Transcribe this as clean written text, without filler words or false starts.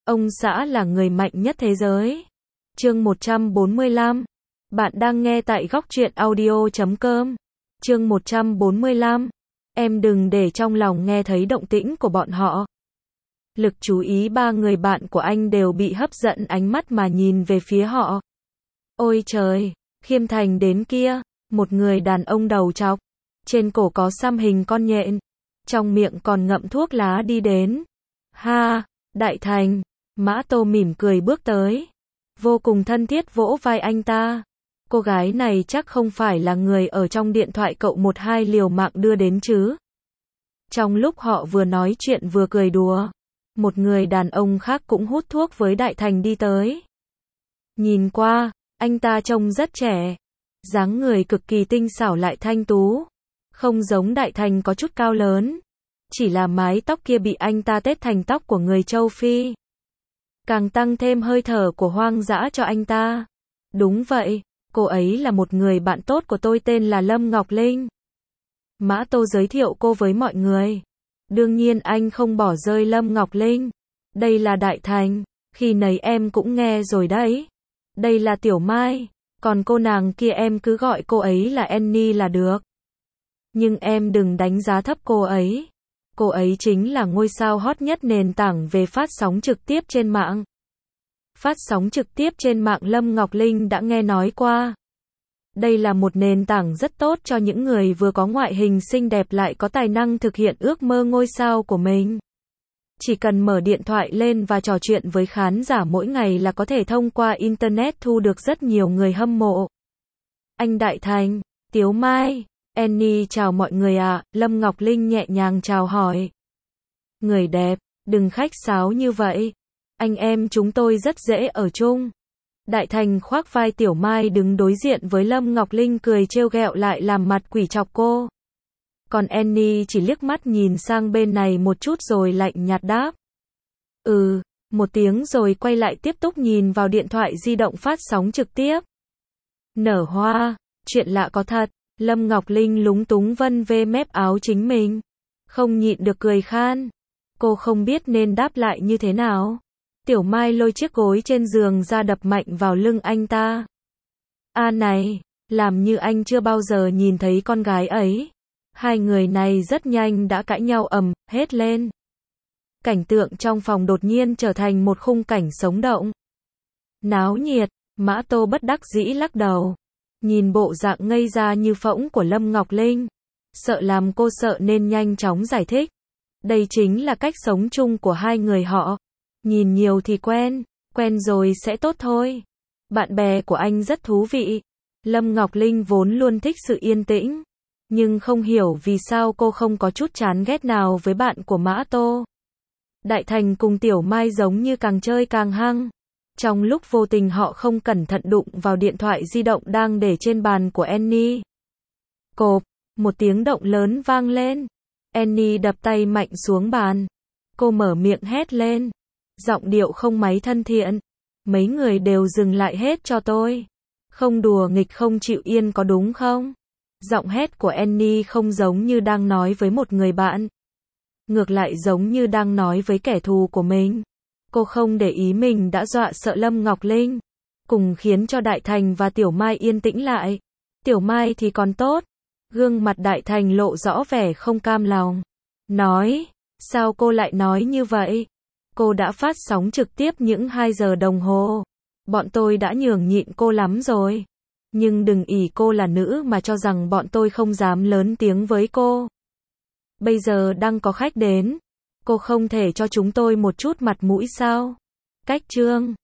Ông xã là người mạnh nhất thế giới. Chương 145. Bạn đang nghe tại góc truyện audio.com. Chương 145. Em đừng để trong lòng nghe thấy động tĩnh của bọn họ. Lực chú ý ba người bạn của anh đều bị hấp dẫn ánh mắt mà nhìn về phía họ. Ôi trời, Khiêm Thành đến kia, một người đàn ông đầu trọc, trên cổ có xăm hình con nhện, trong miệng còn ngậm thuốc lá đi đến. Ha, Đại Thành. Mã Tô mỉm cười bước tới, vô cùng thân thiết vỗ vai anh ta. Cô gái này chắc không phải là người ở trong điện thoại cậu 12 liều mạng đưa đến chứ. Trong lúc họ vừa nói chuyện vừa cười đùa, một người đàn ông khác cũng hút thuốc với Đại Thành đi tới. Nhìn qua, anh ta trông rất trẻ, dáng người cực kỳ tinh xảo lại thanh tú, không giống Đại Thành có chút cao lớn, chỉ là mái tóc kia bị anh ta tết thành tóc của người châu Phi, càng tăng thêm hơi thở của hoang dã cho anh ta. Đúng vậy, cô ấy là một người bạn tốt của tôi tên là Lâm Ngọc Linh. Mã Tô giới thiệu cô với mọi người. Đương nhiên anh không bỏ rơi Lâm Ngọc Linh. Đây là Đại Thành, khi nấy em cũng nghe rồi đấy. Đây là Tiểu Mai, còn cô nàng kia em cứ gọi cô ấy là Annie là được. Nhưng em đừng đánh giá thấp cô ấy. Cô ấy chính là ngôi sao hot nhất nền tảng về phát sóng trực tiếp trên mạng. Phát sóng trực tiếp trên mạng Lâm Ngọc Linh đã nghe nói qua. Đây là một nền tảng rất tốt cho những người vừa có ngoại hình xinh đẹp lại có tài năng thực hiện ước mơ ngôi sao của mình. Chỉ cần mở điện thoại lên và trò chuyện với khán giả mỗi ngày là có thể thông qua Internet thu được rất nhiều người hâm mộ. Anh Đại Thành, Tiếu Mai, Annie chào mọi người ạ. Lâm Ngọc Linh nhẹ nhàng chào hỏi. Người đẹp, đừng khách sáo như vậy. Anh em chúng tôi rất dễ ở chung. Đại Thành khoác vai Tiểu Mai đứng đối diện với Lâm Ngọc Linh cười trêu ghẹo lại làm mặt quỷ chọc cô. Còn Annie chỉ liếc mắt nhìn sang bên này một chút rồi lạnh nhạt đáp. Một tiếng rồi quay lại tiếp tục nhìn vào điện thoại di động phát sóng trực tiếp. Nở hoa, chuyện lạ có thật. Lâm Ngọc Linh lúng túng vân vê mép áo chính mình, không nhịn được cười khan. Cô không biết nên đáp lại như thế nào. Tiểu Mai lôi chiếc gối trên giường ra đập mạnh vào lưng anh ta. Này, làm như anh chưa bao giờ nhìn thấy con gái ấy. Hai người này rất nhanh đã cãi nhau ầm hết lên. Cảnh tượng trong phòng đột nhiên trở thành một khung cảnh sống động. Náo nhiệt, Mã Tô bất đắc dĩ lắc đầu. Nhìn bộ dạng ngây ra như phỗng của Lâm Ngọc Linh, sợ làm cô sợ nên nhanh chóng giải thích. Đây chính là cách sống chung của hai người họ. Nhìn nhiều thì quen, quen rồi sẽ tốt thôi. Bạn bè của anh rất thú vị. Lâm Ngọc Linh vốn luôn thích sự yên tĩnh, nhưng không hiểu vì sao cô không có chút chán ghét nào với bạn của Mã Tô. Đại Thành cùng Tiểu Mai giống như càng chơi càng hăng. Trong lúc vô tình họ không cẩn thận đụng vào điện thoại di động đang để trên bàn của Annie. Cộp, một tiếng động lớn vang lên. Annie đập tay mạnh xuống bàn. Cô mở miệng hét lên. Giọng điệu không mấy thân thiện. Mấy người đều dừng lại hết cho tôi. Không đùa nghịch không chịu yên có đúng không? Giọng hét của Annie không giống như đang nói với một người bạn. Ngược lại giống như đang nói với kẻ thù của mình. Cô không để ý mình đã dọa sợ Lâm Ngọc Linh, cùng khiến cho Đại Thành và Tiểu Mai yên tĩnh lại. Tiểu Mai thì còn tốt. Gương mặt Đại Thành lộ rõ vẻ không cam lòng. Nói, sao cô lại nói như vậy? Cô đã phát sóng trực tiếp những 2 giờ đồng hồ. Bọn tôi đã nhường nhịn cô lắm rồi. Nhưng đừng ỷ cô là nữ mà cho rằng bọn tôi không dám lớn tiếng với cô. Bây giờ đang có khách đến. Cô không thể cho chúng tôi một chút mặt mũi sao? Cách trương.